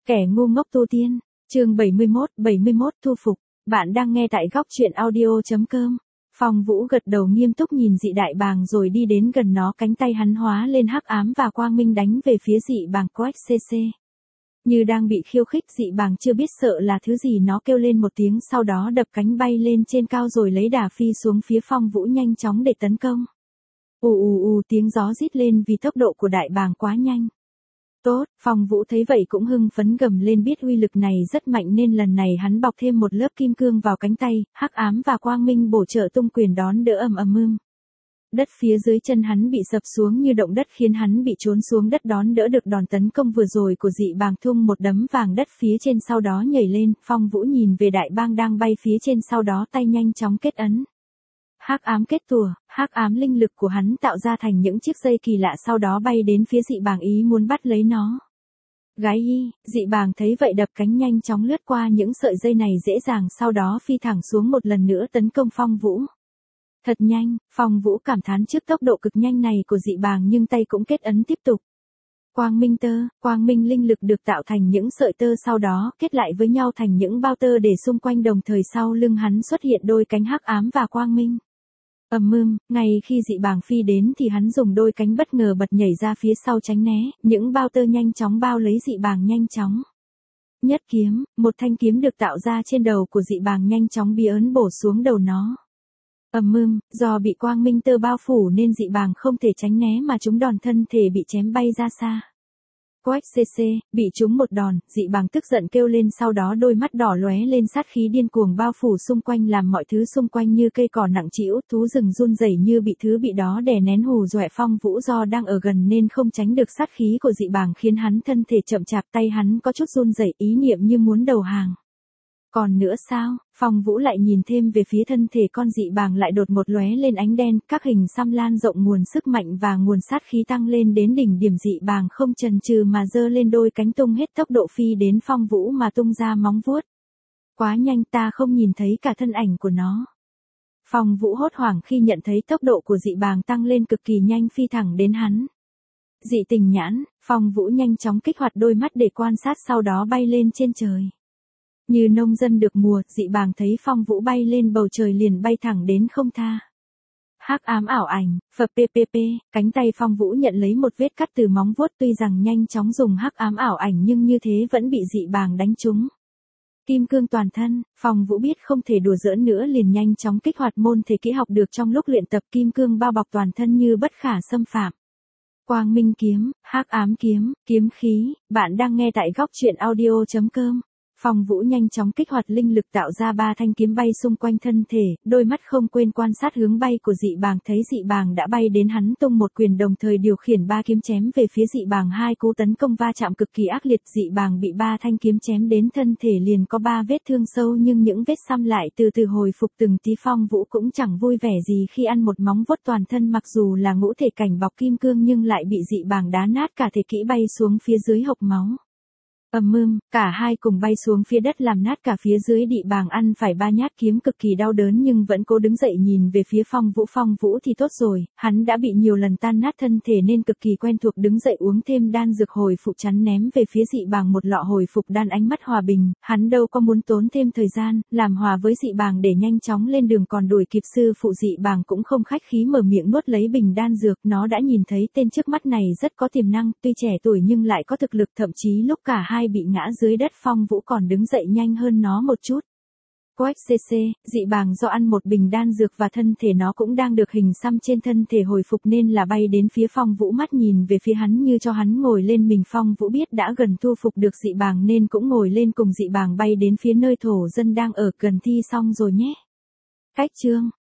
Kẻ ngu ngốc tu tiên, chương 71 thu phục, bạn đang nghe tại góc truyện audio.com. Phong Vũ gật đầu nghiêm túc nhìn dị đại bàng rồi đi đến gần nó, cánh tay hắn hóa lên hắc ám và quang minh đánh về phía dị bàng Quách CC. Như đang bị khiêu khích, dị bàng chưa biết sợ là thứ gì, nó kêu lên một tiếng sau đó đập cánh bay lên trên cao rồi lấy đà phi xuống phía Phong Vũ nhanh chóng để tấn công. Tiếng gió rít lên vì tốc độ của đại bàng quá nhanh. Tốt, Phong Vũ thấy vậy cũng hưng phấn gầm lên, biết uy lực này rất mạnh nên lần này hắn bọc thêm một lớp kim cương vào cánh tay, hắc ám và quang minh bổ trợ tung quyền đón đỡ ầm. Đất phía dưới chân hắn bị sập xuống như động đất khiến hắn bị trốn xuống đất đón đỡ được đòn tấn công vừa rồi của dị bàng thung một đấm vàng đất phía trên sau đó nhảy lên. Phong Vũ nhìn về đại bang đang bay phía trên, sau đó tay nhanh chóng kết ấn. Hắc ám kết tùa, hắc ám linh lực của hắn tạo ra thành những chiếc dây kỳ lạ sau đó bay đến phía dị bàng ý muốn bắt lấy nó. Gái y, dị bàng thấy vậy đập cánh nhanh chóng lướt qua những sợi dây này dễ dàng, sau đó phi thẳng xuống một lần nữa tấn công Phong Vũ. Thật nhanh, Phong Vũ cảm thán trước tốc độ cực nhanh này của dị bàng nhưng tay cũng kết ấn tiếp tục. Quang minh linh lực được tạo thành những sợi tơ sau đó kết lại với nhau thành những bao tơ để xung quanh, đồng thời sau lưng hắn xuất hiện đôi cánh hắc ám và quang minh. Ngay khi dị bàng phi đến thì hắn dùng đôi cánh bất ngờ bật nhảy ra phía sau tránh né, những bao tơ nhanh chóng bao lấy dị bàng nhanh chóng. Nhất kiếm, một thanh kiếm được tạo ra trên đầu của dị bàng nhanh chóng bí ấn bổ xuống đầu nó. Do bị quang minh tơ bao phủ nên dị bàng không thể tránh né mà trúng đòn, thân thể bị chém bay ra xa. Quách CC, bị trúng một đòn, dị bàng tức giận kêu lên, sau đó đôi mắt đỏ lóe lên sát khí điên cuồng bao phủ xung quanh làm mọi thứ xung quanh như cây cỏ nặng trĩu, thú rừng run rẩy như bị thứ bị đó đè nén hù dọa. Phong Vũ do đang ở gần nên không tránh được sát khí của dị bàng khiến hắn thân thể chậm chạp, tay hắn có chút run rẩy, ý niệm như muốn đầu hàng. Còn nữa sao? Phong Vũ lại nhìn thêm về phía thân thể con dị bàng, lại đột một lóe lên ánh đen, các hình xăm lan rộng, nguồn sức mạnh và nguồn sát khí tăng lên đến đỉnh điểm. Dị bàng không chần chừ mà giơ lên đôi cánh tung hết tốc độ phi đến Phong Vũ mà tung ra móng vuốt. Quá nhanh, ta không nhìn thấy cả thân ảnh của nó. Phong Vũ hốt hoảng khi nhận thấy tốc độ của dị bàng tăng lên cực kỳ nhanh, phi thẳng đến hắn. Dị tình nhãn, Phong Vũ nhanh chóng kích hoạt đôi mắt để quan sát, sau đó bay lên trên trời. Như nông dân được mùa, dị bàng thấy Phong Vũ bay lên bầu trời liền bay thẳng đến không tha. Hắc ám ảo ảnh, PPP, cánh tay Phong Vũ nhận lấy một vết cắt từ móng vuốt, tuy rằng nhanh chóng dùng hắc ám ảo ảnh nhưng như thế vẫn bị dị bàng đánh trúng. Kim cương toàn thân, Phong Vũ biết không thể đùa giỡn nữa liền nhanh chóng kích hoạt môn thể kỹ học được trong lúc luyện tập, kim cương bao bọc toàn thân như bất khả xâm phạm. Quang minh kiếm, hắc ám kiếm, kiếm khí, bạn đang nghe tại góc truyện audio.com. Phong Vũ nhanh chóng kích hoạt linh lực tạo ra 3 thanh kiếm bay xung quanh thân thể, đôi mắt không quên quan sát hướng bay của dị bàng, thấy dị bàng đã bay đến hắn tung một quyền, đồng thời điều khiển 3 kiếm chém về phía dị bàng. 2 cú tấn công va chạm cực kỳ ác liệt, dị bàng bị 3 thanh kiếm chém đến thân thể liền có 3 vết thương sâu nhưng những vết xăm lại từ từ hồi phục từng tí. Phong Vũ cũng chẳng vui vẻ gì khi ăn một móng vuốt toàn thân, mặc dù là ngũ thể cảnh bọc kim cương nhưng lại bị dị bàng đá nát cả thể kỹ, bay xuống phía dưới hộc máu. Cả hai cùng bay xuống phía đất làm nát cả phía dưới. Dị bàng ăn phải 3 nhát kiếm cực kỳ đau đớn nhưng vẫn cố đứng dậy nhìn về phía Phong Vũ. Phong Vũ thì tốt rồi, hắn đã bị nhiều lần tan nát thân thể nên cực kỳ quen thuộc, đứng dậy uống thêm đan dược hồi phục chắn ném về phía dị bàng một lọ hồi phục đan. Ánh mắt hòa bình, hắn đâu có muốn tốn thêm thời gian làm hòa với dị bàng để nhanh chóng lên đường còn đuổi kịp sư phụ. Dị bàng cũng không khách khí mở miệng nuốt lấy bình đan dược, nó đã nhìn thấy tên trước mắt này rất có tiềm năng, tuy trẻ tuổi nhưng lại có thực lực, thậm chí lúc cả hai bị ngã dưới đất Phong Vũ còn đứng dậy nhanh hơn nó một chút. Quách CC, dị bàng do ăn một bình đan dược và thân thể nó cũng đang được hình xăm trên thân thể hồi phục nên là bay đến phía Phong Vũ, mắt nhìn về phía hắn như cho hắn ngồi lên mình. Phong Vũ biết đã gần thu phục được dị bàng nên cũng ngồi lên cùng dị bàng bay đến phía nơi thổ dân đang ở. Gần thi xong rồi nhé. Cách chương